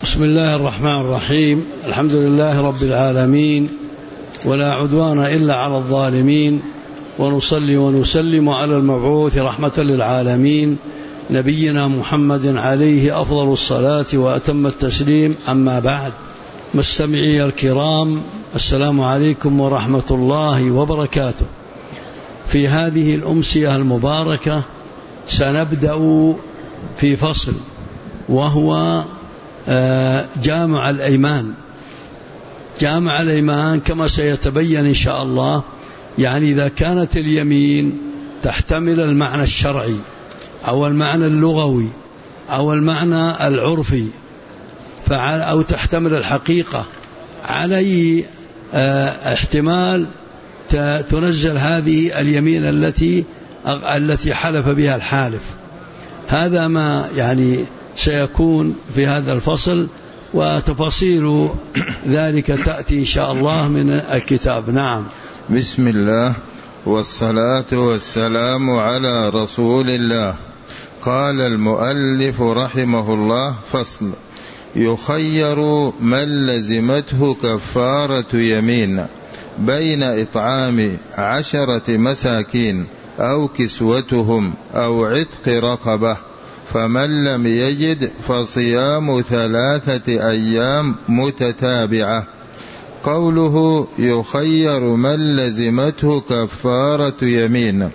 بسم الله الرحمن الرحيم. الحمد لله رب العالمين، ولا عدوان إلا على الظالمين، ونصلي ونسلم على المبعوث رحمة للعالمين نبينا محمد عليه أفضل الصلاة وأتم التسليم. أما بعد، مستمعي الكرام، السلام عليكم ورحمة الله وبركاته. في هذه الأمسية المباركة سنبدأ في فصل وهو جامع الأيمان. جامع الأيمان كما سيتبين إن شاء الله، يعني إذا كانت اليمين تحتمل المعنى الشرعي أو المعنى اللغوي أو المعنى العرفي أو تحتمل الحقيقة، على احتمال تنزل هذه اليمين التي حلف بها الحالف. هذا ما يعني سيكون في هذا الفصل، وتفاصيل ذلك تأتي إن شاء الله من الكتاب. نعم. بسم الله والصلاة والسلام على رسول الله. قال المؤلف رحمه الله: فصل: يخير من لزمته كفارة يمين بين إطعام 10 مساكين أو كسوتهم أو عتق رقبة، فمن لم يجد فصيام 3 أيام متتابعة. قوله يخير من لزمته كفارة يمين،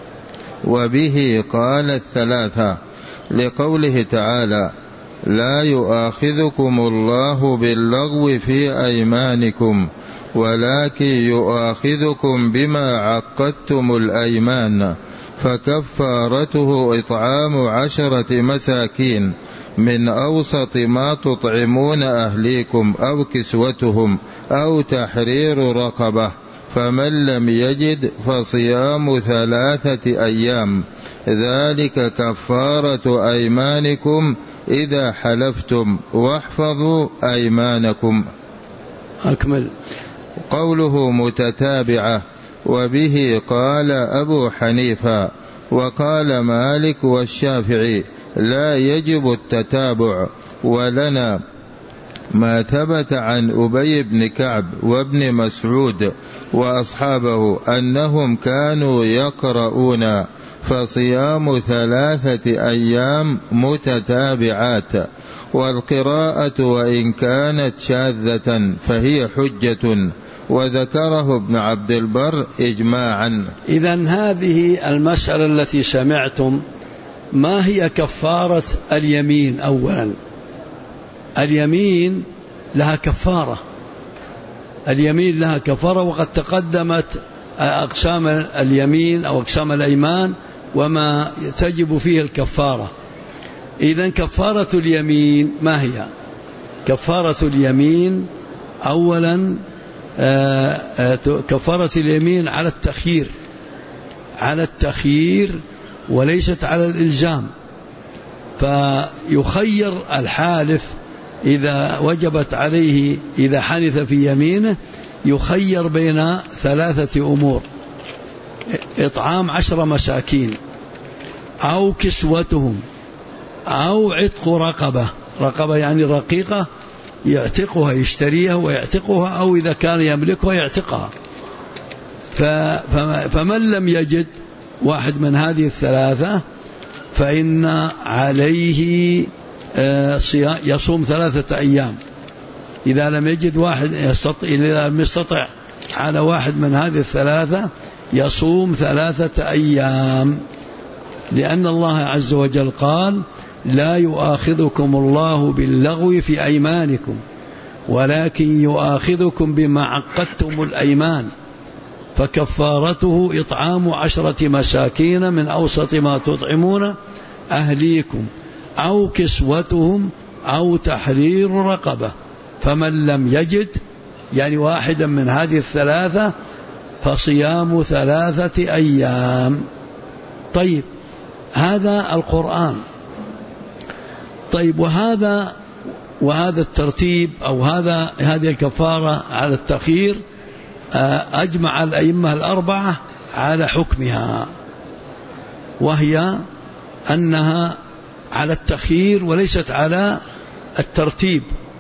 وبه قال 3 لقوله تعالى: لا يؤاخذكم الله باللغو في أيمانكم ولكن يؤاخذكم بما عقدتم الأيمان، فكفارته إطعام 10 مساكين من أوسط ما تطعمون أهليكم أو كسوتهم أو تحرير رقبة، فمن لم يجد فصيام 3 أيام، ذلك كفارة أيمانكم إذا حلفتم، واحفظوا أيمانكم. أكمل. قوله متتابعة، وبه قال أبو حنيفة وقال مالك والشافعي: لا يجب التتابع. ولنا ما ثبت عن أبي بن كعب وابن مسعود وأصحابه أنهم كانوا يقرؤون: فصيام 3 أيام متتابعات. والقراءة وإن كانت شاذة فهي حجة، وذكره ابن عبد البر إجماعا. إذن هذه المسألة التي سمعتم، ما هي كفارة اليمين؟ أولا، اليمين لها كفارة، اليمين لها كفارة، وقد تقدمت أقسام اليمين أو أقسام الأيمان وما تجب فيه الكفارة. إذن كفارة اليمين ما هي؟ كفارة اليمين أولا كفارة اليمين على التخيير، على التخيير وليست على الإلزام. فيخير الحالف إذا وجبت عليه، إذا حنث في يمينه يخير بين 3 أمور: إطعام 10 مساكين أو كسوتهم أو عتق رقبة. رقبة يعني رقيقة يعتقها، يشتريها ويعتقها، أو إذا كان يملكها يعتقها. فمن لم يجد واحد من هذه الثلاثة فإن عليه يصوم 3 أيام. إذا لم يجد واحد إذا لم يستطع على واحد من هذه الثلاثة يصوم 3 أيام، لأن الله عز وجل قال: لا يؤاخذكم الله باللغو في أيمانكم ولكن يؤاخذكم بما عقدتم الأيمان، فكفارته إطعام 10 مساكين من أوسط ما تطعمون أهليكم أو كسوتهم أو تحرير رقبة، فمن لم يجد يعني واحدا من هذه الثلاثة فصيام 3 أيام. طيب، هذا القرآن. طيب، وهذا الترتيب أو هذه الكفارة على التخيير أجمع الأئمة ال4 على حكمها، وهي أنها على التخيير وليست على الترتيب.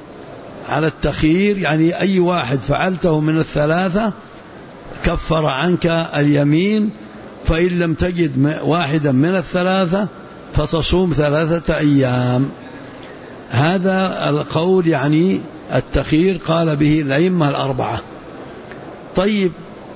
على التخيير يعني أي واحد فعلته من الثلاثة كفر عنك اليمين، فإن لم تجد واحدا من الثلاثة فتصوم 3 أيام. هذا القول يعني التخيير قال به الأئمة الأربعة. طيب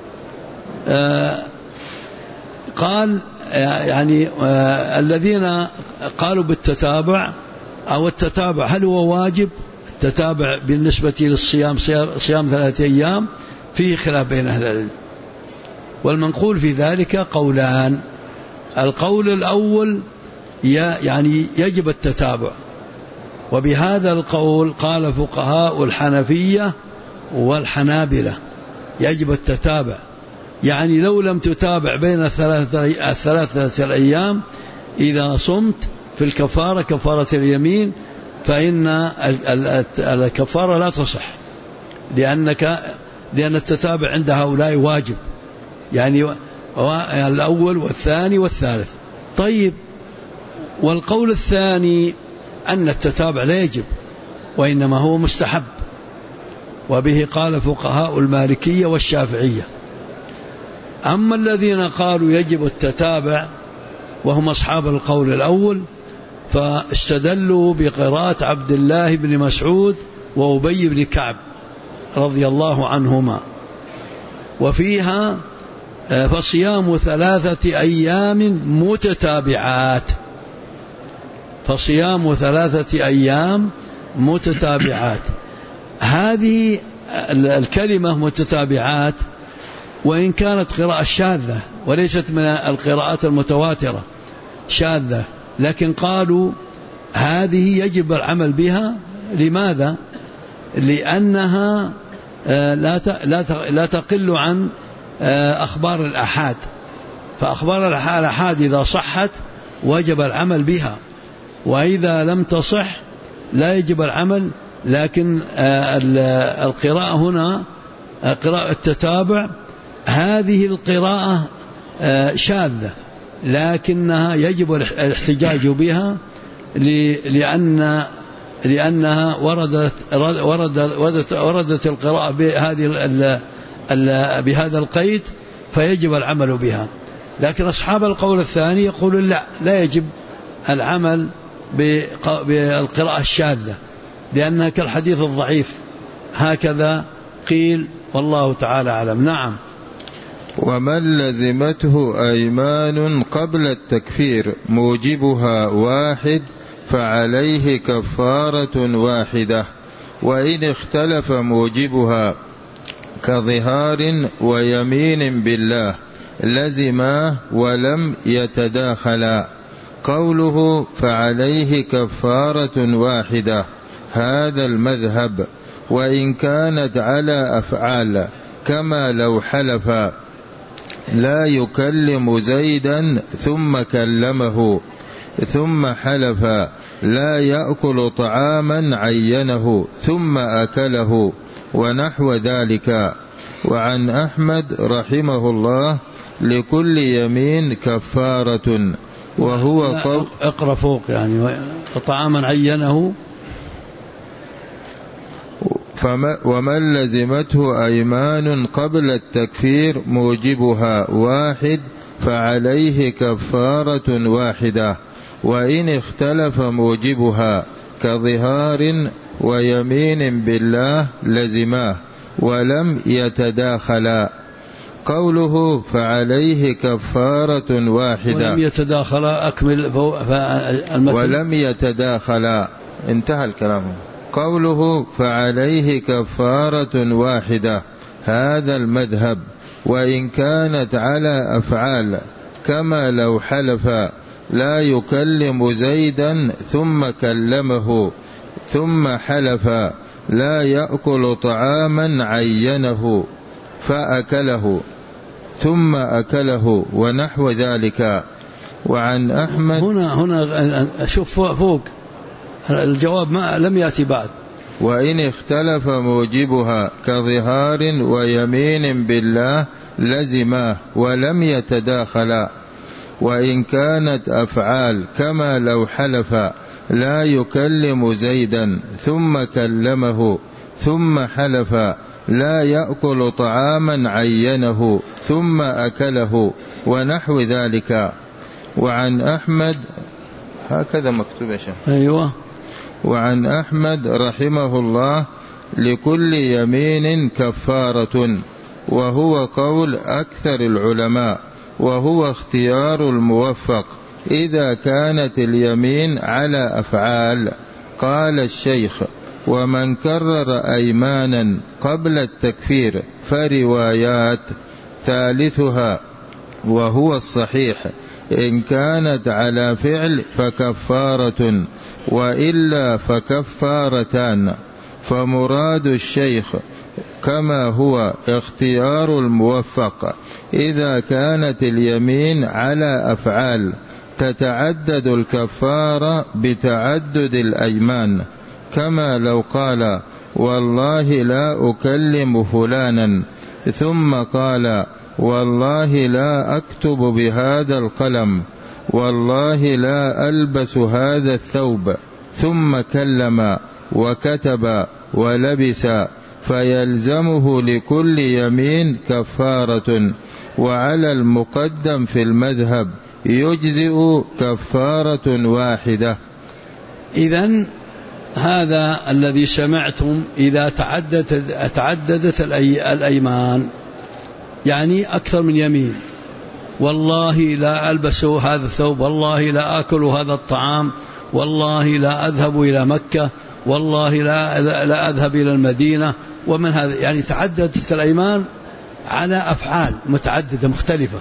قال يعني الذين قالوا بالتتابع أو التتابع هل هو واجب؟ التتابع بالنسبة للصيام صيام 3 أيام فيه خلاف بين أهل العلم، والمنقول في ذلك قولان. القول الأول يعني يجب التتابع، وبهذا القول قال فقهاء الحنفية والحنابلة يجب التتابع، يعني لو لم تتابع بين 3 الأيام إذا صمت في الكفارة كفارة اليمين فإن الكفارة لا تصح، لأن التتابع عند هؤلاء واجب، يعني الأول والثاني والثالث. طيب والقول الثاني أن التتابع لا يجب وإنما هو مستحب، وبه قال فقهاء المالكية والشافعية. أما الذين قالوا يجب التتابع وهم أصحاب القول الأول فاستدلوا بقراءة عبد الله بن مسعود وأبي بن كعب رضي الله عنهما، وفيها فصيام 3 أيام متتابعات، فصيام 3 أيام متتابعات. هذه الكلمة متتابعات وإن كانت قراءة شاذة وليست من القراءات المتواترة، شاذة، لكن قالوا هذه يجب العمل بها. لماذا؟ لأنها لا تقل عن أخبار الآحاد، فأخبار الآحاد إذا صحت وجب العمل بها، وإذا لم تصح لا يجب العمل. لكن القراءة هنا قراءة التتابع هذه القراءة شاذة لكنها يجب الاحتجاج بها لأنها وردت القراءة بهذا القيد فيجب العمل بها. لكن أصحاب القول الثاني يقولون لا يجب العمل بالقراءة الشاذة لأنها كالحديث الضعيف، هكذا قيل والله تعالى أعلم. نعم. ومن لزمته أيمان قبل التكفير موجبها واحد فعليه كفارة واحدة، وإن اختلف موجبها كظهار ويمين بالله لزما ولم يتداخلا. قوله فعليه كفارة واحدة هذا المذهب، وإن كانت على أفعال كما لو حلف لا يكلم زيدا ثم كلمه، ثم حلف لا يأكل طعاما عينه ثم أكله، ونحو ذلك. وعن أحمد رحمه الله لكل يمين كفارة، وهو اقرأ فوق يعني طعاما عينه. ومن لزمته أيمان قبل التكفير موجبها واحد فعليه كفارة واحدة، وإن اختلف موجبها كظهار ويمين بالله لزماه ولم يتداخلا. قوله فعليه كفارة واحدة ولم يتداخلا أكمل ولم يتداخلا انتهى الكلام. قوله فعليه كفارة واحدة هذا المذهب، وإن كانت على أفعال كما لو حلف لا يكلم زيدا ثم كلمه، ثم حلف لا يأكل طعاما عينه فأكله ثم أكله، ونحو ذلك. وعن أحمد هنا شوف فوق الجواب ما لم يأتي بعد. وإن اختلف موجبها كظهار ويمين بالله لزماه ولم يتداخلا. وإن كانت أفعال كما لو حلف لا يكلم زيدا ثم كلمه ثم حلف لا يأكل طعاما عينه ثم أكله ونحو ذلك. وعن أحمد هكذا مكتوب يا شيخ. أيوة. وعن أحمد رحمه الله لكل يمين كفارة، وهو قول أكثر العلماء، وهو اختيار الموفق إذا كانت اليمين على أفعال. قال الشيخ: ومن كرر أيمانا قبل التكفير فروايات، ثالثها وهو الصحيح إن كانت على فعل فكفارة، وإلا فكفارتان. فمراد الشيخ كما هو اختيار الموفق إذا كانت اليمين على أفعال تتعدد الكفارة بتعدد الأيمان، كما لو قال: والله لا أكلم فلانا، ثم قال: والله لا أكتب بهذا القلم، والله لا ألبس هذا الثوب، ثم كلم وكتب ولبس، فيلزمه لكل يمين كفارة. وعلى المقدم في المذهب يجزئ كفارة واحدة. إذن هذا الذي سمعتم إذا تعددت الأيمان، يعني أكثر من يمين: والله لا ألبس هذا الثوب، والله لا آكل هذا الطعام، والله لا أذهب إلى مكة، والله لا أذهب إلى المدينة، ومن هذا يعني تعددت الأيمان على أفعال متعددة مختلفة.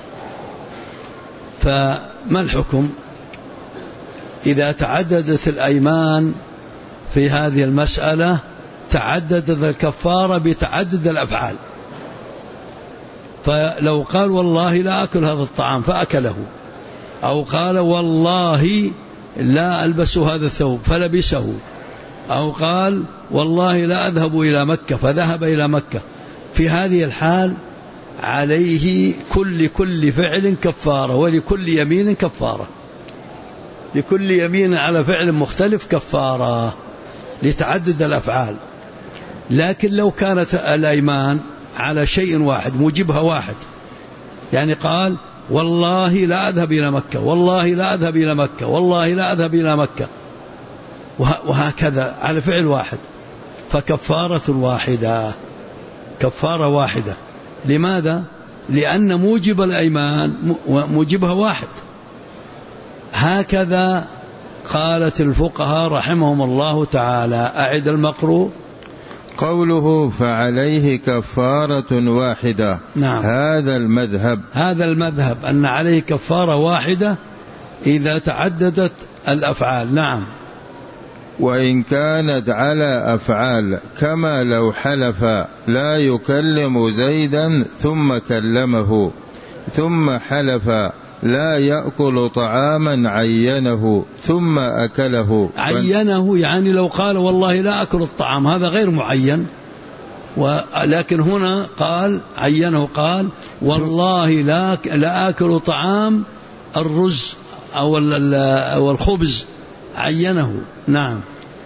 فما الحكم إذا تعددت الأيمان في هذه المسألة؟ تعددت الكفارة بتعدد الأفعال. فلو قال: والله لا أكل هذا الطعام فأكله، أو قال: والله لا ألبس هذا الثوب فلبسه، أو قال: والله لا أذهب إلى مكة فذهب إلى مكة، في هذه الحال عليه كل فعل كفارة، ولكل يمين كفارة، لكل يمين على فعل مختلف كفارة لتعدد الأفعال. لكن لو كانت الأيمان على شيء واحد موجبها واحد، يعني قال: والله لا أذهب إلى مكة، والله لا أذهب إلى مكة، والله لا أذهب إلى مكة، وهكذا على فعل واحد، فكفارة واحدة، كفارة واحدة. لماذا؟ لأن موجب الأيمان موجبها واحد. هكذا قالت الفقهاء رحمهم الله تعالى. أعد المقروء. قوله: فعليه كفارة واحدة. نعم. هذا المذهب أن عليه كفارة واحدة إذا تعددت الأفعال. نعم. وإن كانت على أفعال، كما لو حلف لا يكلم زيدا ثم كلمه، ثم حلف لا يأكل طعاما عينه ثم أكله. عينه يعني لو قال: والله لا أكل الطعام، هذا غير معين، ولكن هنا قال عينه، قال: والله لا أكل طعام الرز أو الخبز، عينه. نعم.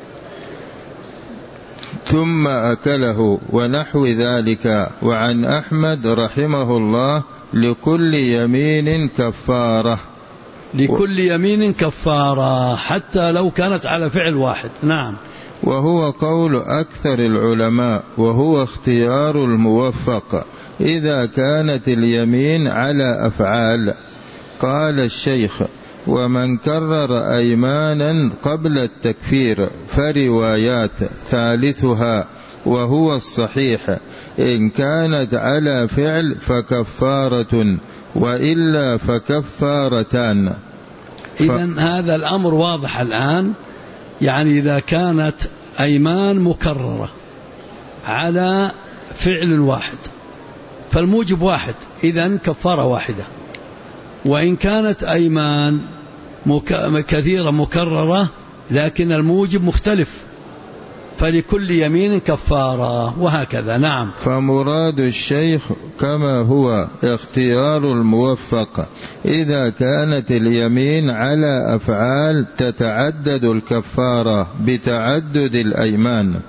ثم أكله ونحو ذلك. وعن أحمد رحمه الله لكل يمين كفارة. لكل يمين كفارة حتى لو كانت على فعل واحد. نعم. وهو قول أكثر العلماء، وهو اختيار الموفق إذا كانت اليمين على أفعال. قال الشيخ: ومن كرر أيمانا قبل التكفير فروايات، ثالثها وهو الصحيح إن كانت على فعل فكفارة، وإلا فكفارتان. إذن هذا الأمر واضح الآن. يعني إذا كانت أيمان مكررة على فعل واحد فالموجب واحد، إذن كفارة واحدة. وإن كانت أيمان كثيرة مكررة لكن الموجب مختلف فلكل يمين كفارة، وهكذا. نعم. فمراد الشيخ كما هو اختيار الموفق إذا كانت اليمين على أفعال تتعدد الكفارة بتعدد الأيمان،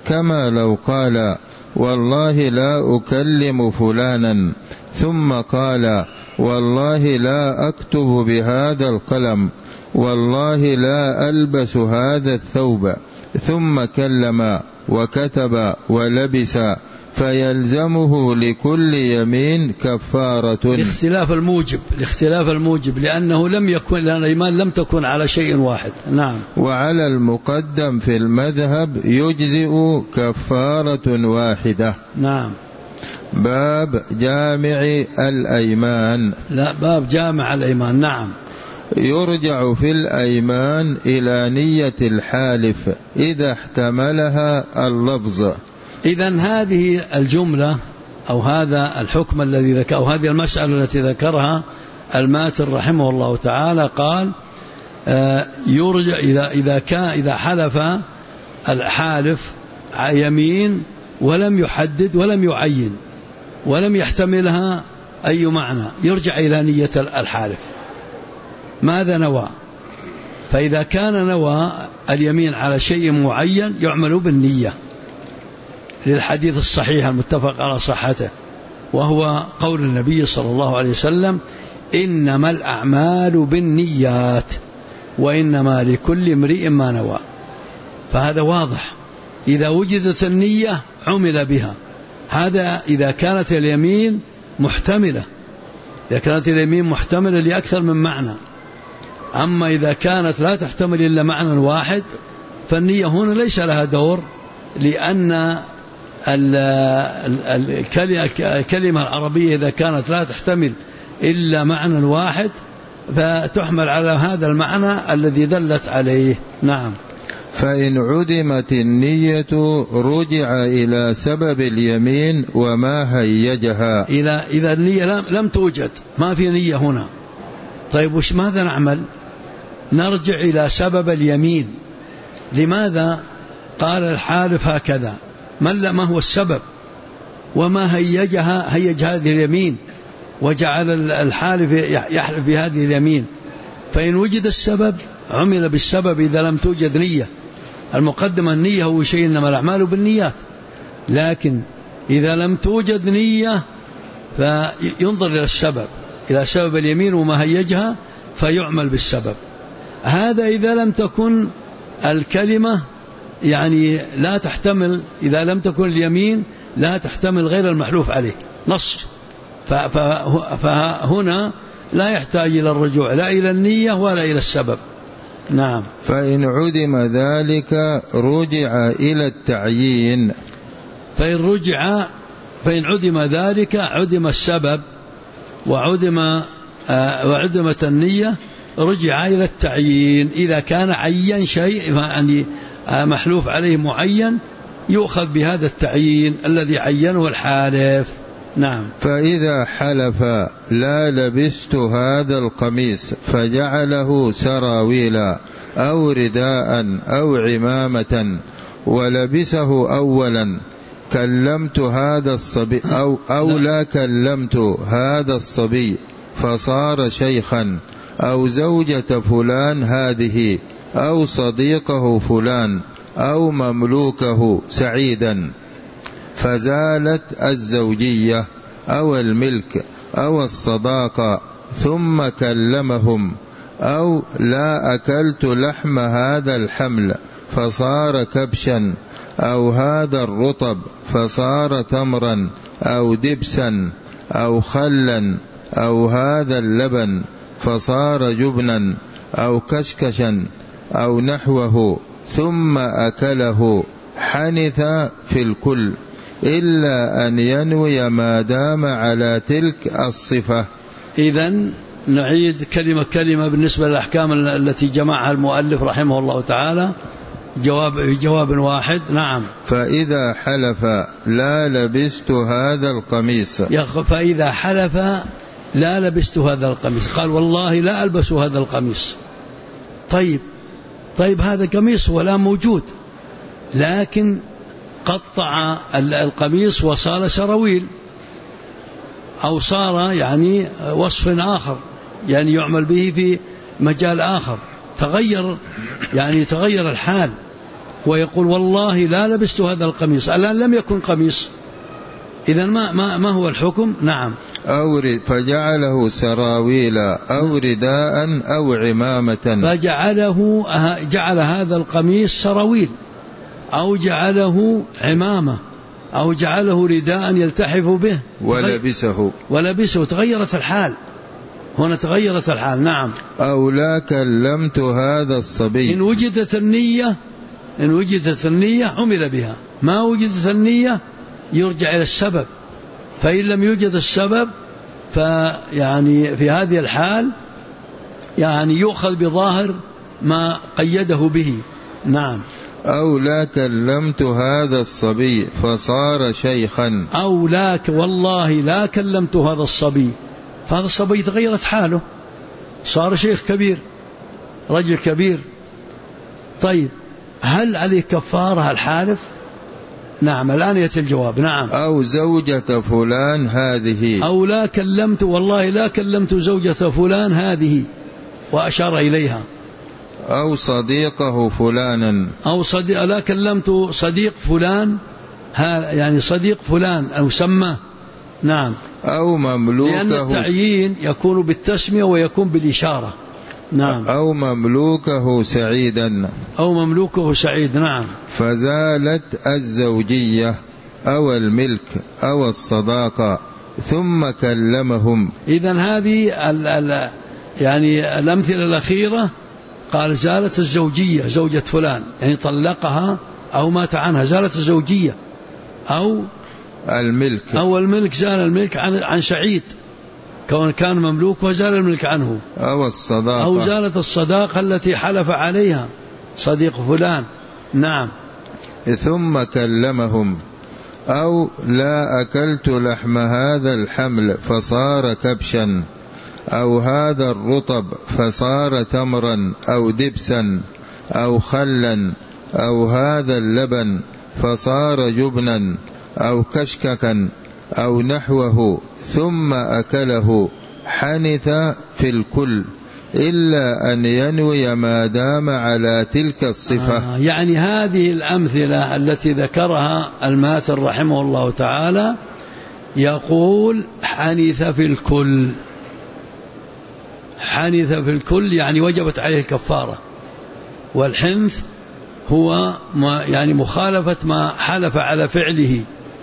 كما لو قال والله لا أكلم فلانا، ثم قال والله لا أكتب بهذا القلم، والله لا ألبس هذا الثوب، ثم كلم وكتب ولبس، فيلزمه لكل يمين كفارة. لاختلاف الموجب لأنه لم يكن، لأن الإيمان لم تكن على شيء واحد. نعم. وعلى المقدم في المذهب يجزئ كفارة واحدة. نعم. باب جامع الأيمان. لا، باب جامع الأيمان. نعم. يرجع في الأيمان إلى نية الحالف إذا احتملها اللفظ. إذن هذه الجملة أو هذا الحكم الذي ذكر، أو هذه المسألة التي ذكرها الماتر رحمه الله تعالى، قال يرجع إذا حلف الحالف يمين ولم يحدد ولم يعين ولم يحتملها أي معنى، يرجع إلى نية الحالف ماذا نوى. فإذا كان نوى اليمين على شيء معين يعمل بالنية، للحديث الصحيح المتفق على صحته، وهو قول النبي صلى الله عليه وسلم إنما الأعمال بالنيات وإنما لكل امرئ ما نوى. فهذا واضح، إذا وجدت النية عمل بها. هذا إذا كانت اليمين محتملة، إذا كانت اليمين محتملة لأكثر من معنى. أما إذا كانت لا تحتمل إلا معنى واحد فالنية هنا ليس لها دور، لأن الكلمة العربية إذا كانت لا تحتمل إلا معنى واحد فتحمل على هذا المعنى الذي دلت عليه. نعم. فإن عدمت النية رجع إلى سبب اليمين وما هيجها. إذا النية لم توجد، ما في نية هنا، طيب وش ماذا نعمل؟ نرجع إلى سبب اليمين. لماذا قال الحالف هكذا؟ ما هو السبب وما هيج هذه اليمين وجعل الحالف يحلف بهذه اليمين؟ فإن وجد السبب عمل بالسبب إذا لم توجد نية. المقدمة النية هو شيء، إنما الأعمال بالنيات، لكن إذا لم توجد نية فينظر إلى السبب، إلى سبب اليمين وما هيجها فيعمل بالسبب. هذا إذا لم تكن الكلمة يعني لا تحتمل، إذا لم تكن اليمين لا تحتمل غير المحلوف عليه نص، فهنا لا يحتاج إلى الرجوع لا إلى النية ولا إلى السبب. نعم. فإن عدم ذلك رجع إلى التعيين. فإن عدم ذلك عدم السبب وعدمت النية، رجع إلى التعيين. إذا كان عين شيء يعني محلوف عليه معين يؤخذ بهذا التعيين الذي عينه الحالف. نعم. فإذا حلف لا لبست هذا القميص فجعله سراويلا أو رداء أو عمامة ولبسه أولا، كلمت هذا الصبي أو لا كلمت هذا الصبي فصار شيخا، أو زوجة فلان هذه، أو صديقه فلان، أو مملوكه سعيدا، فزالت الزوجية أو الملك أو الصداقة، ثم كلمهم، أو لا أكلت لحم هذا الحمل فصار كبشا، أو هذا الرطب فصار تمرا، أو دبسا، أو خلا، أو هذا اللبن فصار جبنا، أو كشكشا، أو نحوه، ثم أكله، حنث في الكل إلا أن ينوي ما دام على تلك الصفة. إذن نعيد كلمة بالنسبة للأحكام التي جمعها المؤلف رحمه الله تعالى جواب واحد. نعم. فإذا حلف لا لبست هذا القميص، فإذا حلف لا لبست هذا القميص، قال والله لا ألبس هذا القميص. طيب هذا قميص ولا موجود، لكن قطع القميص وصار سراويل، أو صار يعني وصف آخر يعني يعمل به في مجال آخر، تغير الحال، ويقول والله لا لبست هذا القميص، الآن لم يكن قميص، إذن ما هو الحكم؟ نعم. أو فجعله سراويلا أو رداء أو عمامة، جعل هذا القميص سراويل، أو جعله عمامة، أو جعله رداء يلتحف به ولبسه. تغيرت الحال هنا، تغيرت الحال. نعم. أو لا كلمت هذا الصبي، إن وجدت النية عمل بها، ما وجدت النية يرجع إلى السبب، فإن لم يوجد السبب فيعني في هذه الحال يعني يؤخذ بظاهر ما قيده به. نعم. أو لا كلمت هذا الصبي فصار شيخا، أو والله لا كلمت هذا الصبي، فهذا الصبي تغيرت حاله، صار شيخ كبير، رجل كبير. طيب هل عليه كفارة الحالف؟ نعم، الآن يأتي الجواب. نعم. أو زوجة فلان هذه، أو لا كلمت، والله لا كلمت زوجة فلان هذه، وأشار إليها. أو صديقه فلانا، أو لا كلمت صديق فلان، يعني صديق فلان أو سماه. نعم. أو مملوكه، لأن التعيين يكون بالتسمية ويكون بالإشارة. نعم. أو مملوكه سعيد. نعم. فزالت الزوجية أو الملك أو الصداقة ثم كلمهم. إذن هذه يعني الأمثلة الأخيرة قال زالت الزوجية، زوجة فلان يعني طلقها أو مات عنها، زالت الزوجية. أو الملك زال الملك عن سعيد، كون كان مملوك وزال الملك عنه. أو الصداقة، أو زالت الصداقة التي حلف عليها صديق فلان. نعم. ثم كلمهم. أو لا أكلت لحم هذا الحمل فصار كبشا، أو هذا الرطب فصار تمرا أو دبسا أو خلا، أو هذا اللبن فصار جبنا أو كشككا أو نحوه، ثم أكله، حنث في الكل إلا أن ينوي ما دام على تلك الصفة. يعني هذه الأمثلة التي ذكرها الماتر رحمه الله تعالى يقول حنث في الكل. حنث في الكل يعني وجبت عليه الكفارة، والحنث هو يعني مخالفة ما حلف على فعله،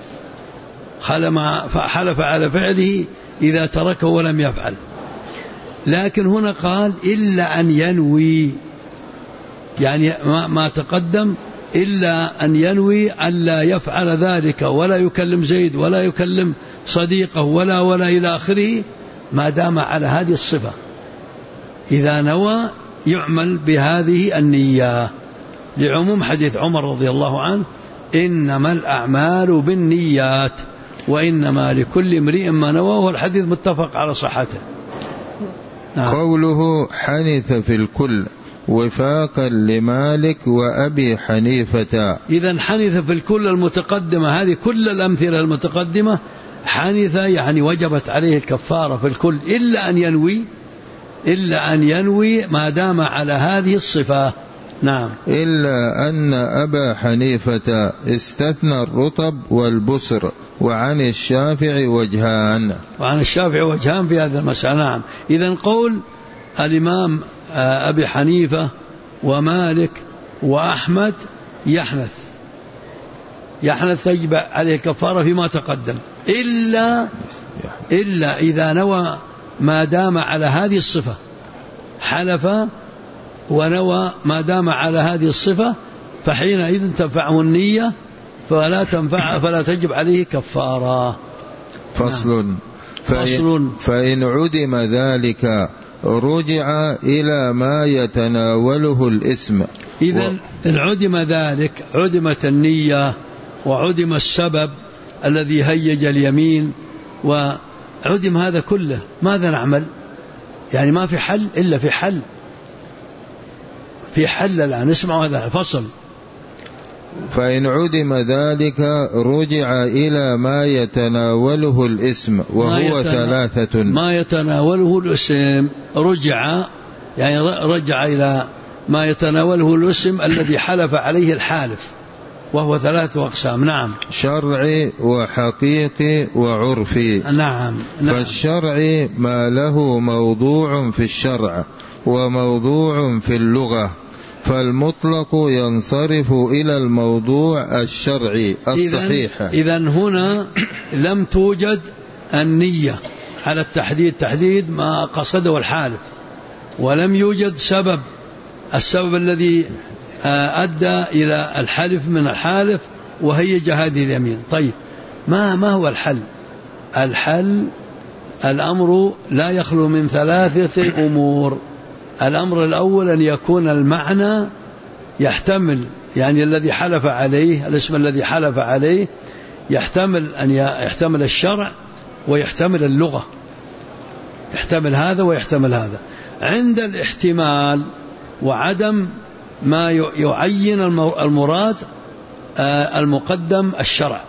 حلف على فعله إذا تركه ولم يفعل. لكن هنا قال إلا أن ينوي، يعني ما تقدم إلا أن ينوي أن لا يفعل ذلك، ولا يكلم زيد ولا يكلم صديقه ولا إلى آخره، ما دام على هذه الصفة. إذا نوى يعمل بهذه النية، لعموم حديث عمر رضي الله عنه إنما الأعمال بالنيات وإنما لكل امرئ ما نوى، والحديث متفق على صحته. نعم. قوله حنث في الكل وفاقا لمالك وأبي حنيفة. إذن حنث في الكل المتقدمة، هذه كل الأمثلة المتقدمة حنث يعني وجبت عليه الكفارة في الكل، إلا أن ينوي ما دام على هذه الصفة. نعم. إلا أن أبا حنيفة استثنى الرطب والبسر، وعن الشافعي وجهان. في هذا المسألة. نعم. إذن قول الإمام أبي حنيفة ومالك وأحمد يحنث تجب عليه كفارة فيما تقدم، إلا إذا نوى ما دام على هذه الصفة، حلف ونوى ما دام على هذه الصفة، فحينئذ تنفعه النية فلا تجب عليه كفارة. فصل. فإن عدم ذلك رجع إلى ما يتناوله الاسم. إذن إن عدم ذلك، عدمت النية وعدم السبب الذي هيج اليمين وعدم هذا كله، ماذا نعمل؟ يعني ما في حل إلا في حل الآن. اسمعوا هذا الفصل. فإن عدم ذلك رجع إلى ما يتناوله الاسم، وهو ثلاثة. ما يتناوله الاسم رجع، يعني رجع إلى ما يتناوله الاسم الذي حلف عليه الحالف، وهو 3 أقسام. نعم. شرعي وحقيقي وعرفي. نعم. فالشرعي ما له موضوع في الشرع وموضوع في اللغة، فالمطلق ينصرف إلى الموضوع الشرعي الصحيح. إذن هنا لم توجد النية على التحديد، تحديد ما قصده الحالف، ولم يوجد السبب الذي أدى إلى الحلف من الحالف وهيج هذه اليمين. طيب ما هو الحل؟ الحل الأمر لا يخلو من 3 أمور. الأمر الأول أن يكون المعنى يحتمل، يعني الذي حلف عليه، الاسم الذي حلف عليه يحتمل الشرع ويحتمل اللغة، يحتمل هذا ويحتمل هذا. عند الاحتمال وعدم ما يعين المراد المقدم الشرع،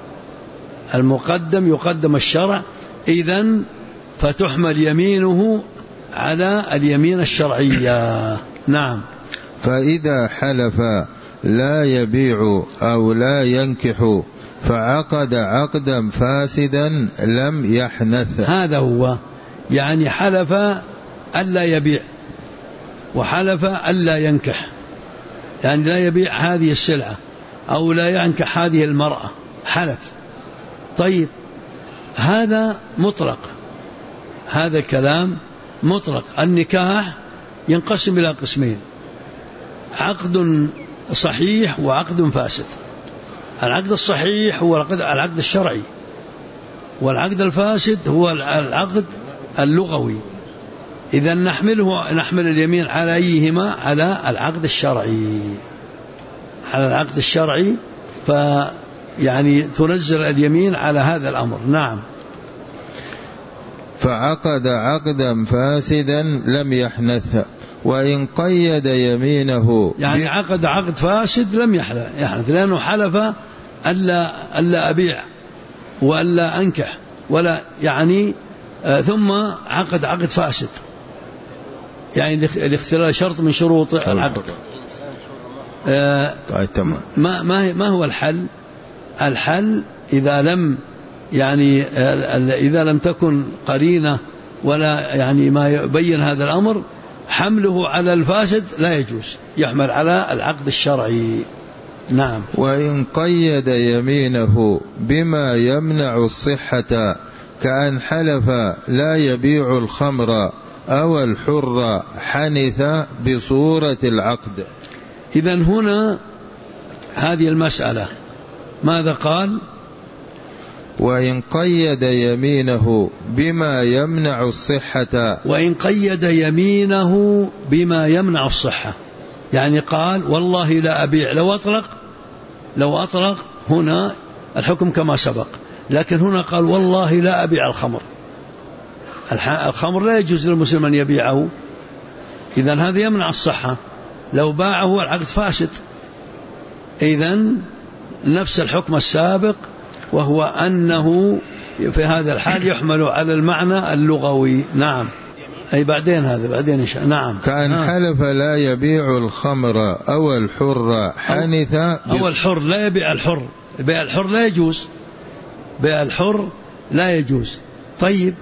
يقدم الشرع، إذن فتحمل يمينه على اليمين الشرعية. نعم. فإذا حلف لا يبيع أو لا ينكح فعقد عقدا فاسدا لم يحنث. هذا هو، يعني حلف ألا يبيع وحلف ألا ينكح، يعني لا يبيع هذه السلعة أو لا ينكح هذه المرأة، حلف. طيب هذا مطلق، هذا كلام مطلق. النكاح ينقسم إلى قسمين: عقد صحيح وعقد فاسد. العقد الصحيح هو العقد الشرعي، والعقد الفاسد هو العقد اللغوي. إذا نحمل اليمين على أيهما؟ على العقد الشرعي، على العقد الشرعي، فيعني تنزل اليمين على هذا الأمر. نعم. فعقد عقدا فاسدا لم يحنث، وإن قيد يمينه، يعني عقد عقد فاسد لم يحنث، لأنه حلف ألا أبيع وألا أنكح ولا، يعني ثم عقد عقد فاسد، يعني الاختلال شرط من شروط العقد. ما هو الحل؟ الحل إذا لم تكن قرينة ولا يعني ما يبين هذا الأمر، حمله على الفاسد لا يجوز، يحمل على العقد الشرعي. نعم. وإن قيد يمينه بما يمنع الصحة، كأن حلف لا يبيع الخمر أو الحر، حنث بصورة العقد. إذن هنا هذه المسألة ماذا قال؟ وإن قيد يمينه بما يمنع الصحة. وإن قيد يمينه بما يمنع الصحة، يعني قال والله لا أبيع. لو أطلق هنا الحكم كما سبق، لكن هنا قال والله لا أبيع الخمر. الخمر لا يجوز للمسلم أن يبيعه، إذن هذا يمنع الصحة، لو باعه العقد فاسد. إذن نفس الحكم السابق، وهو أنه في هذا الحال يحمل على المعنى اللغوي. نعم. أي بعدين إن شاء الله. نعم. كأن حلف لا يبيع الخمر أو الحر، حنث أو الحر لا يبيع الحر، بيع الحر لا يجوز، بيع الحر لا يجوز. طيب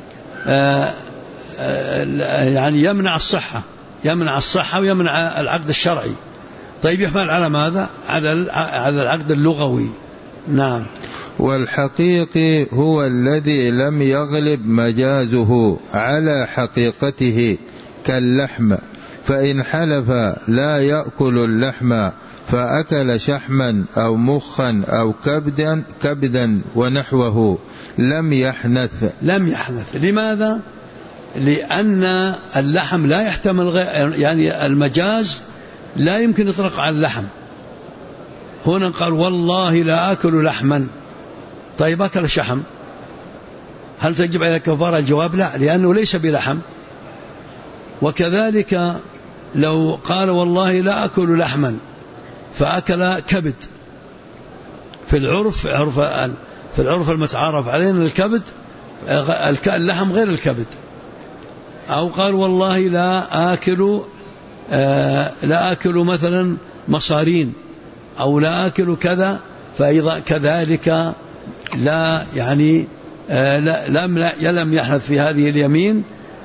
يعني يمنع الصحة ويمنع العقد الشرعي. طيب يحمل على ماذا؟ على العقد اللغوي. نعم. والحقيقي هو الذي لم يغلب مجازه على حقيقته، كاللحم، فإن حلف لا يأكل اللحم فأكل شحما أو مخا أو كبدا ونحوه، لم يحنث. لماذا؟ لأن اللحم لا يحتمل يعني المجاز لا يمكن يطلق على اللحم. هنا قال والله لا آكل لحما. طيب أكل شحم، هل تجب على كفارة؟ الجواب لا، لأنه ليس بلحم. وكذلك لو قال والله لا أكل لحما فأكل كبد، في العرف المتعارف عليه أن الكبد اللحم غير الكبد. أو قال والله لا آكل لا آكل مثلا مصارين أو لا آكل كذا، فإذا كذلك لا يعني لم يحنث في هذه اليمين،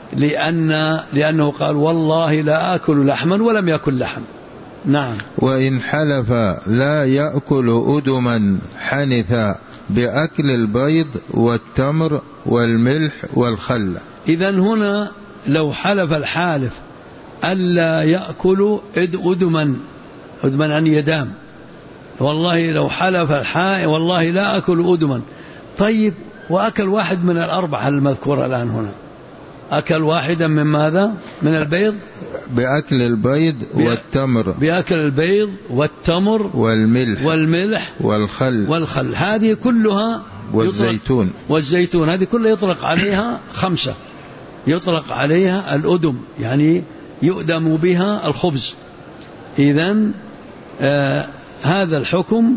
لأنه قال والله لا آكل لحما ولم يأكل لحم. نعم. وإن حلف لا يأكل أدما حنث بأكل البيض والتمر والملح والخل. إذن هنا لو حلف الحالف ألا يأكل أدما عن يدام، والله لو حلف الحائل والله لا أكل أدما، طيب وأكل واحد من الأربعة المذكورة الآن هنا، أكل واحدا من ماذا؟ من البيض، بأكل البيض والتمر، بأكل البيض والتمر والملح والخل هذه كلها، والزيتون هذه كلها يطلق عليها 5، يطلق عليها الأدم، يعني يؤدم بها الخبز. إذن هذا الحكم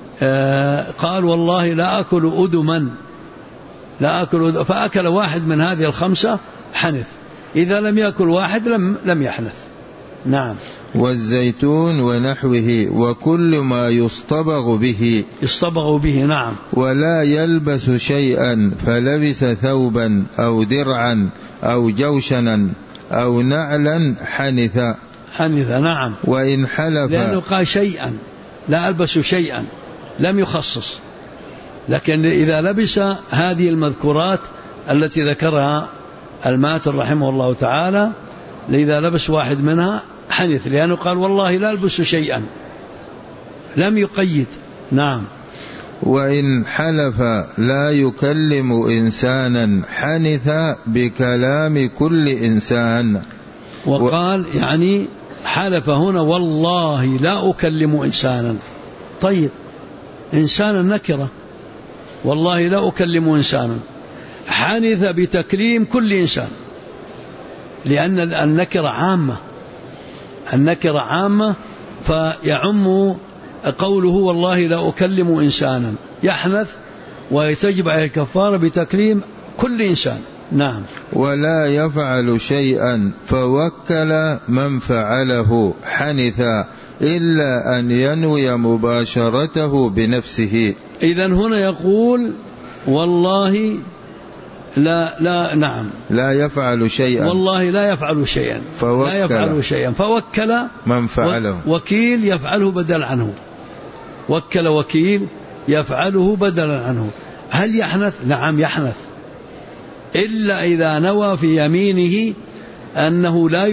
قال والله لا أكل أدما، لا أكل، فأكل واحد من هذه ال5 حنث، إذا لم يأكل واحد لم يحنث. نعم. والزيتون ونحوه وكل ما يصطبغ به. نعم. ولا يلبس شيئا فلبس ثوبا أو درعا أو جوشنا أو نعلا حنث. نعم. وإن حلف، لأنه قال شيئا، لا ألبس شيئا، لم يخصص، لكن إذا لبس هذه المذكورات التي ذكرها الماتر رحمه الله تعالى، إذا لبس واحد منها حنث، لأنه قال والله لا ألبس شيئا، لم يقيد. نعم. وإن حلف لا يكلم إنسانا حنث بكلام كل إنسان. وقال يعني حلف هنا والله لا أكلم إنسانا، طيب إنسانا نكرة، والله لا أكلم إنسانا، حنث بتكليم كل إنسان، لأن النكرة عامة فيعم قوله والله لا أكلم إنسانا، يحنث ويتجب عليه الكفارة بتكليم كل إنسان. نعم. ولا يفعل شيئا فوكل من فعله حنث إلا أن ينوي مباشرته بنفسه. إذن هنا يقول والله نعم لا يفعل شيئا، والله لا يفعل شيئا، فوكل من فعله، وكيل يفعله بدل عنه، وكل وكيل يفعله بدلا عنه. هل يحنث؟ نعم يحنث، إلا إذا نوى في يمينه أنه لا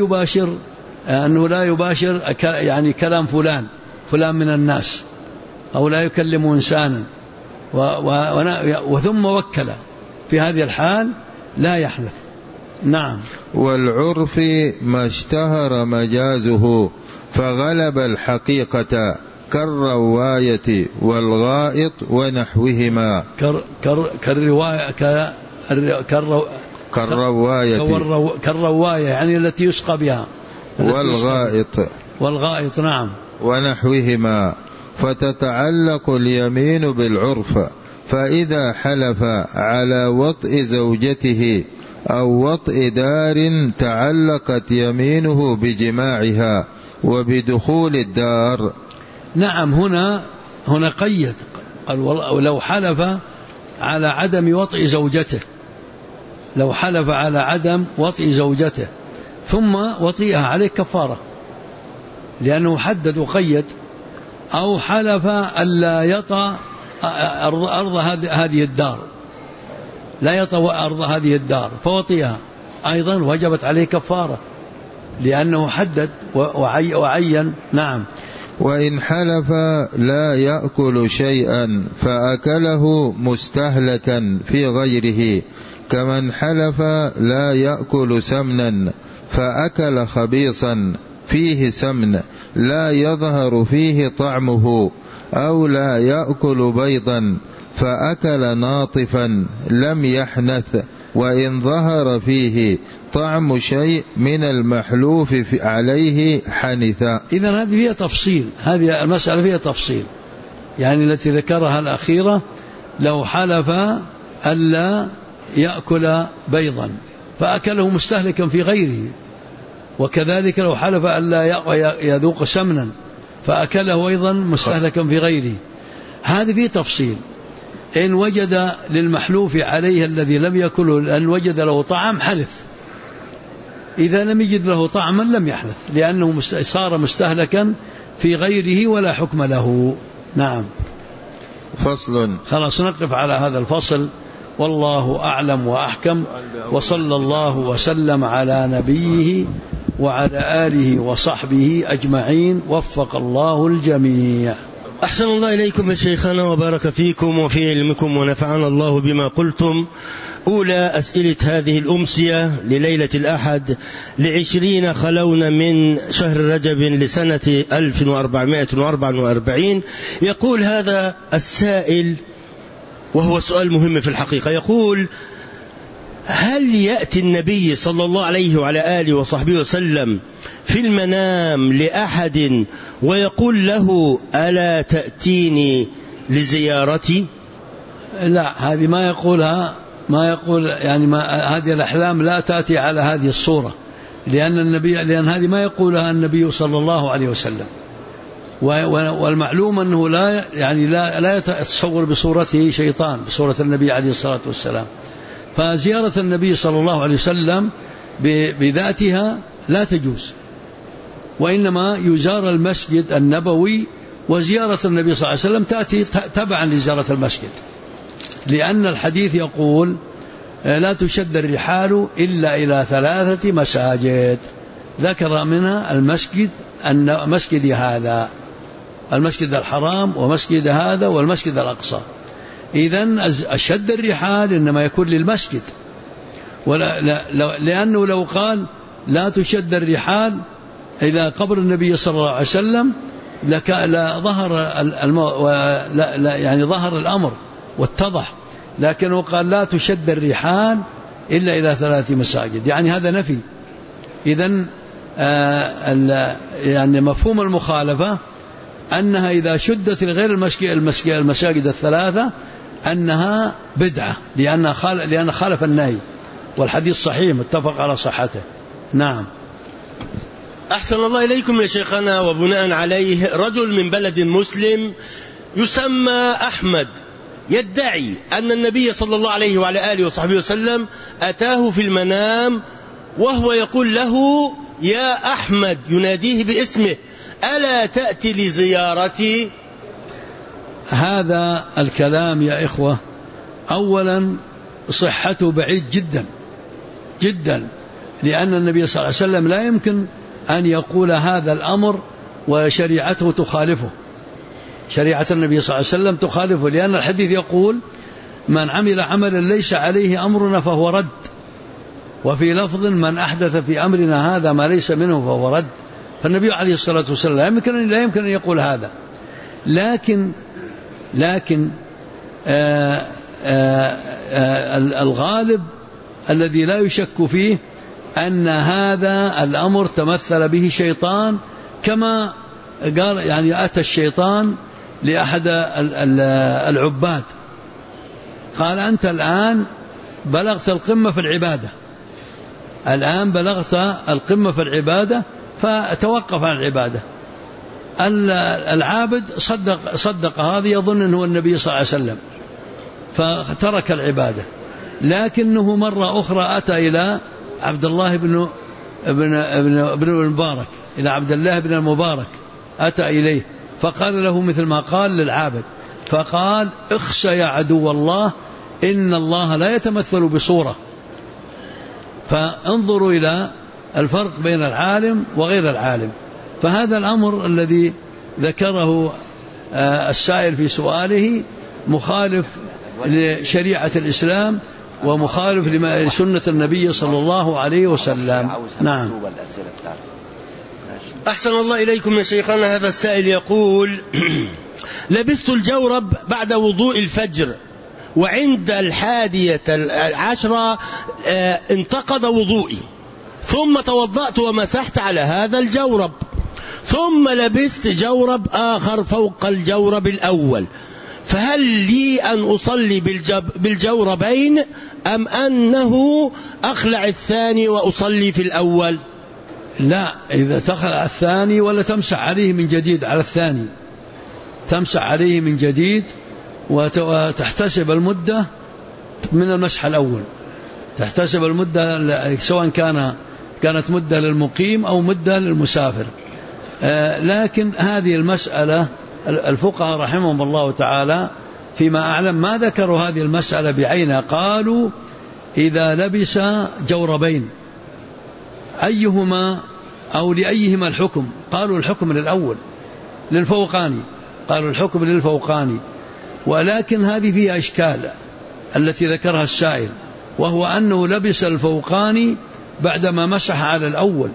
يباشر يعني كلام فلان من الناس، أو لا يكلم إنسانا وثم وكل، في هذه الحال لا يحنث. نعم. والعرف ما اشتهر مجازه فغلب الحقيقة كالرواية والغائط ونحوهما. كالرواية يعني التي يسقى بها، والغائط. نعم. ونحوهما. فتتعلق اليمين بالعرف، فإذا حلف على وطئ زوجته أو وطئ دار تعلقت يمينه بجماعها وبدخول الدار. نعم. هنا قيد، قال لو حلف على عدم وطئ زوجته، لو حلف على عدم وطئ زوجته ثم وطئها عليه كفارة، لأنه حدد وقيد. أو حلف ألا يطأ أرض هذه الدار، لا يطأ أرض هذه الدار فوطئها، أيضا وجبت عليه كفارة، لأنه حدد وعين. نعم. وإن حلف لا يأكل شيئا فأكله مستهلكا في غيره، كمن حلف لا يأكل سمنا فأكل خبيصا فيه سمن لا يظهر فيه طعمه، أو لا يأكل بيضا فأكل ناطفا لم يحنث وإن ظهر فيه طعم شيء من المحلوف عليه حنث. إذن هذه فيها تفصيل، هذه المسألة فيها تفصيل، يعني التي ذكرها الأخيرة لو حلف ألا يأكل بيضا فأكله مستهلكا في غيره، وكذلك لو حلف ألا يذوق سمنا فأكله أيضا مستهلكا في غيره. هذا فيه تفصيل. إن وجد للمحلوف عليه الذي لم يأكله لأن وجد له طعم حلف، إذا لم يجد له طعما لم يحلف، لأنه صار مستهلكا في غيره ولا حكم له. نعم. فصل. خلاص نقف على هذا الفصل، والله أعلم وأحكم، وصلى الله وسلم على نبيه وعلى آله وصحبه أجمعين، وفق الله الجميع. أحسن الله إليكم يا شيخنا وبارك فيكم وفي علمكم ونفعنا الله بما قلتم. أولى أسئلة هذه الأمسية لليلة الأحد 20 خلون من شهر رجب لسنة 1444. يقول هذا السائل، وهو سؤال مهم في الحقيقة، يقول: هل يأتي النبي صلى الله عليه وعلى آله وصحبه وسلم في المنام لأحد ويقول له: ألا تأتيني لزيارتي؟ لا، هذه ما يقولها، ما يقول يعني هذه الأحلام لا تأتي على هذه الصورة، لأن هذه ما يقولها النبي صلى الله عليه وسلم، والمعلوم أنه لا يتصور بصورته شيطان، بصورة النبي عليه الصلاة والسلام. فزيارة النبي صلى الله عليه وسلم بذاتها لا تجوز، وإنما يزار المسجد النبوي، وزيارة النبي صلى الله عليه وسلم تأتي تبعا لزيارة المسجد، لأن الحديث يقول: لا تشد الرحال إلا إلى 3 مساجد، ذكر منها مسجد هذا، المسجد الحرام، ومسجد هذا، والمسجد الأقصى. إذن أشد الرحال إنما يكون للمسجد، لأنه لو قال لا تشد الرحال إلى قبر النبي صلى الله عليه وسلم ظهر الأمر واتضح، لكنه قال لا تشد الرحال إلا إلى 3 مساجد، يعني هذا نفي. إذن يعني مفهوم المخالفة أنها إذا شدت لغير المساجد 3 أنها بدعة، لأن خالف النهي، والحديث صحيح متفق على صحته. نعم. أحسن الله إليكم يا شيخنا. وبناء عليه رجل من بلد مسلم يسمى أحمد يدعي أن النبي صلى الله عليه وعلى آله وصحبه وسلم أتاه في المنام وهو يقول له: يا أحمد، يناديه باسمه: ألا تأتي لزيارتي؟ هذا الكلام يا إخوة أولا صحته بعيد جدا جدا، لأن النبي صلى الله عليه وسلم لا يمكن أن يقول هذا الأمر وشريعته تخالفه، شريعة النبي صلى الله عليه وسلم تخالفه، لأن الحديث يقول: من عمل عملا ليس عليه أمرنا فهو رد، وفي لفظ: من أحدث في أمرنا هذا ما ليس منه فهو رد. فالنبي عليه الصلاة والسلام لا يمكن أن يقول هذا، لكن الغالب الذي لا يشك فيه أن هذا الأمر تمثل به شيطان، كما قال يعني أتى الشيطان لأحد العباد قال: أنت الآن بلغت القمة في العبادة، الآن بلغت القمة في العبادة فتوقف عن العبادة. العابد صدق هذا، يظن أنه النبي صلى الله عليه وسلم، فترك العبادة. لكنه مرة أخرى أتى إلى عبد الله بن المبارك، إلى عبد الله بن المبارك، أتى إليه فقال له مثل ما قال للعابد، فقال: اخشى يا عدو الله، إن الله لا يتمثل بصورة. فانظروا إلى الفرق بين العالم وغير العالم. فهذا الأمر الذي ذكره السائل في سؤاله مخالف لشريعة الإسلام ومخالف لسنة النبي صلى الله عليه وسلم. نعم. أحسن الله إليكم يا شيخنا. هذا السائل يقول: لبست الجورب بعد وضوء الفجر، وعند 11 انتقض وضوئي، ثم توضأت ومسحت على هذا الجورب، ثم لبست جورب آخر فوق الجورب الأول، فهل لي أن أصلي بالجوربين أم أنه أخلع الثاني وأصلي في الأول؟ لا، إذا تخلع الثاني ولا تمسح عليه من جديد على الثاني، تمسح عليه من جديد وتحتسب المدة من المسح الأول، تحتسب المدة سواء كانت مدة للمقيم أو مدة للمسافر. لكن هذه المسألة الفقهاء رحمهم الله تعالى فيما أعلم ما ذكروا هذه المسألة بعينها، قالوا إذا لبس جوربين أيهما أو لأيهما الحكم؟ قالوا الحكم للأول للفوقاني، قالوا الحكم للفوقاني. ولكن هذه فيها إشكال التي ذكرها السائل، وهو أنه لبس الفوقاني بعدما مسح على الأول،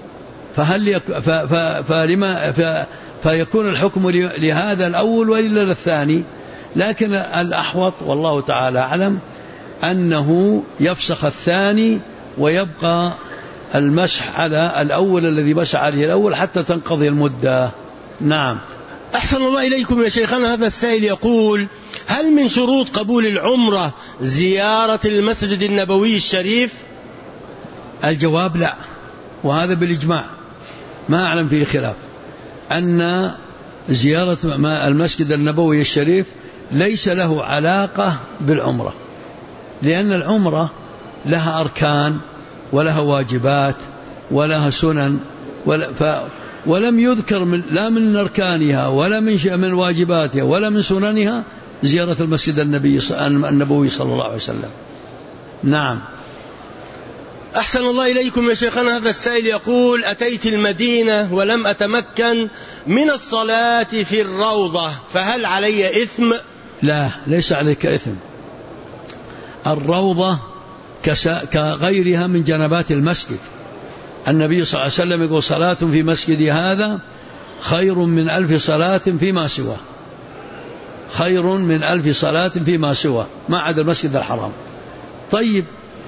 فيكون الحكم لهذا الأول وإلا للثاني. لكن الأحوط والله تعالى أعلم أنه يفسخ الثاني ويبقى المسح على الأول الذي مسح عليه الأول حتى تنقضي المدة. نعم. أحسن الله إليكم يا شيخنا. هذا السائل يقول: هل من شروط قبول العمرة زيارة المسجد النبوي الشريف؟ الجواب لا، وهذا بالإجماع، ما أعلم فيه خلاف، أن زيارة المسجد النبوي الشريف ليس له علاقة بالعمرة، لأن العمرة لها أركان ولها واجبات ولها سنن، ولم يذكر لا من أركانها ولا من واجباتها ولا من سننها زيارة المسجد النبوي صلى الله عليه وسلم. نعم. أحسن الله إليكم يا شيخنا. هذا السائل يقول: أتيت المدينة ولم أتمكن من الصلاة في الروضة، فهل علي إثم؟ لا، ليس عليك إثم. الروضة كغيرها من جنبات المسجد. النبي صلى الله عليه وسلم يقول: صلاة في مسجدي هذا خير من 1000 صلاة فيما سواه، خير من 1000 صلاة فيما سواه ما عدا المسجد الحرام. طيب،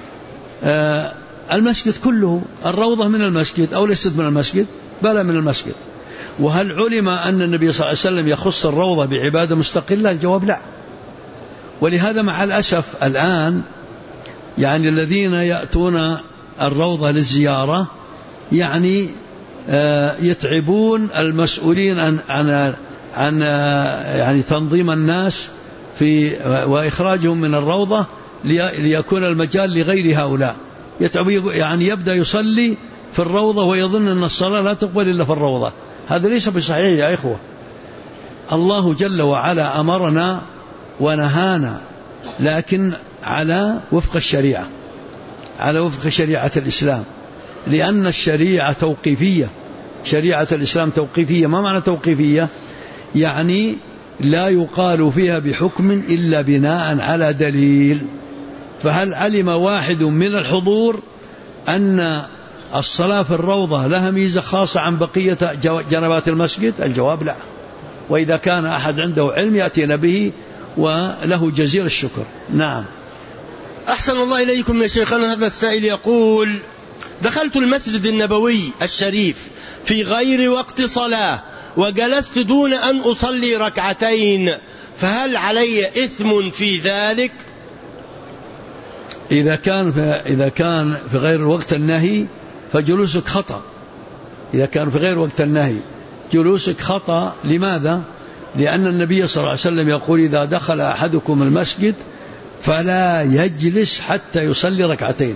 المسجد كله، الروضة من المسجد أو ليست من المسجد؟ بلى من المسجد. وهل علم أن النبي صلى الله عليه وسلم يخص الروضة بعبادة مستقلة؟ الجواب لا. ولهذا مع الأسف الآن يعني الذين يأتون الروضة للزيارة يعني يتعبون المسؤولين عن يعني تنظيم الناس وإخراجهم من الروضة ليكون المجال لغير هؤلاء. يعني يبدأ يصلي في الروضة ويظن أن الصلاة لا تقبل إلا في الروضة. هذا ليس بصحيح يا إخوة. الله جل وعلا أمرنا ونهانا، لكن على وفق الشريعة، على وفق شريعة الإسلام، لأن الشريعة توقيفية، شريعة الإسلام توقيفية. ما معنى توقيفية؟ يعني لا يقال فيها بحكم إلا بناء على دليل. فهل علم واحد من الحضور أن الصلاة في الروضة لها ميزة خاصة عن بقية جنبات المسجد؟ الجواب لا. وإذا كان أحد عنده علم يأتينا به وله جزيل الشكر. نعم. أحسن الله إليكم يا شيخنا. هذا السائل يقول: دخلت المسجد النبوي الشريف في غير وقت صلاة وجلست دون أن أصلي ركعتين، فهل علي إثم في ذلك؟ إذا كان في غير وقت النهي فجلوسك خطأ. إذا كان في غير وقت النهي جلوسك خطأ. لماذا؟ لأن النبي صلى الله عليه وسلم يقول: إذا دخل أحدكم المسجد فلا يجلس حتى يصلي ركعتين.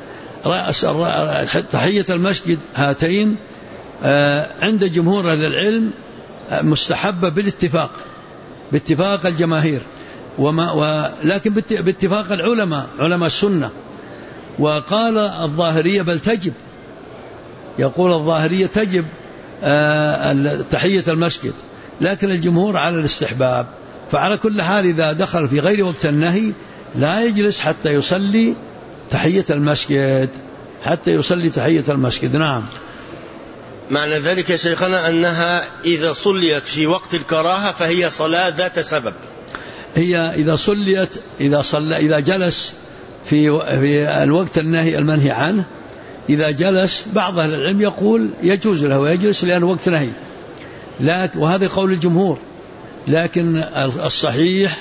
تحية المسجد هاتين عند جمهور أهل العلم مستحبة باتفاق الجماهير، لكن باتفاق العلماء، علماء السنة. وقال الظاهرية بل تجب، يقول الظاهرية تجب تحية المسجد، لكن الجمهور على الاستحباب. فعلى كل حال إذا دخل في غير وقت النهي لا يجلس حتى يصلي تحية المسجد، حتى يصلي تحية المسجد. نعم. معنى ذلك يا شيخنا أنها إذا صليت في وقت الكراهة فهي صلاة ذات سبب. هي إذا صليت إذا جلس في الوقت النهي المنهي عنه، إذا جلس بعض أهل العلم يقول يجوز له يجلس لأن وقت نهي، وهذا قول الجمهور. لكن الصحيح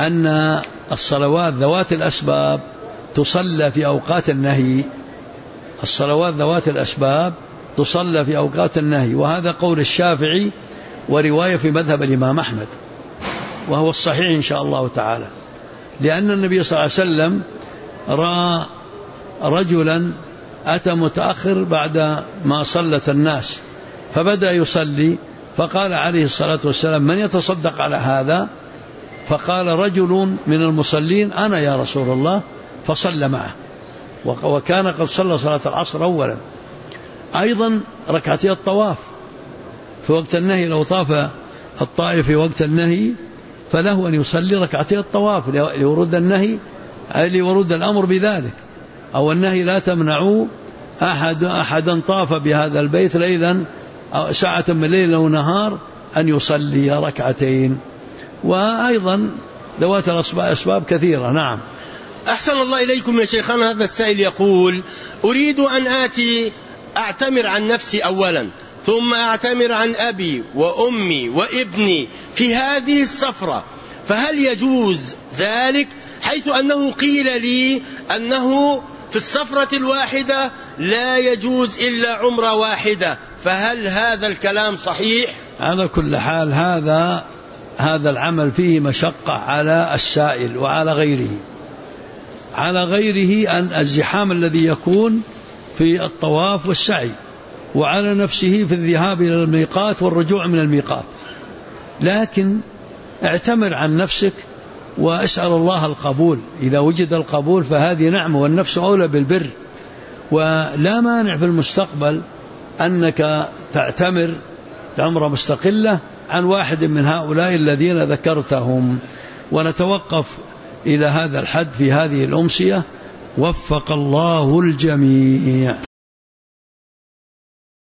أن الصلوات ذوات الأسباب تصلى في أوقات النهي، الصلوات ذوات الأسباب تصلى في أوقات النهي، وهذا قول الشافعي ورواية في مذهب الإمام أحمد، وهو الصحيح إن شاء الله تعالى، لأن النبي صلى الله عليه وسلم رأى رجلا أتى متأخر بعد ما صلت الناس فبدأ يصلي، فقال عليه الصلاة والسلام: من يتصدق على هذا؟ فقال رجل من المصلين: أنا يا رسول الله، فصلى معه، وكان قد صلى صلاة العصر أولا. أيضا ركعتي الطواف في وقت النهي، لو طاف الطائف في وقت النهي فله أن يصلي ركعتي الطواف لورود النهي، أي لورود الأمر بذلك، أو النهي لا تمنعوا أحدا طاف بهذا البيت ليلا أو ساعة من ليل أو نهار أن يصلي ركعتين. وأيضا ذوات الأسباب كثيرة. نعم. أحسن الله إليكم يا شيخنا. هذا السائل يقول: أريد أن أعتمر عن نفسي أولا، ثم أعتمر عن أبي وأمي وابني في هذه السفرة، فهل يجوز ذلك؟ حيث أنه قيل لي أنه في السفرة الواحدة لا يجوز إلا عمرة واحدة، فهل هذا الكلام صحيح؟ على كل حال هذا العمل فيه مشقة على السائل وعلى غيره، على غيره أن الزحام الذي يكون في الطواف والسعي، وعلى نفسه في الذهاب إلى الميقات والرجوع من الميقات. لكن اعتمر عن نفسك واسأل الله القبول، إذا وجد القبول فهذه نعمة، والنفس أولى بالبر. ولا مانع في المستقبل أنك تعتمر عمرة مستقلة عن واحد من هؤلاء الذين ذكرتهم. ونتوقف إلى هذا الحد في هذه الأمسية، وفق الله الجميع.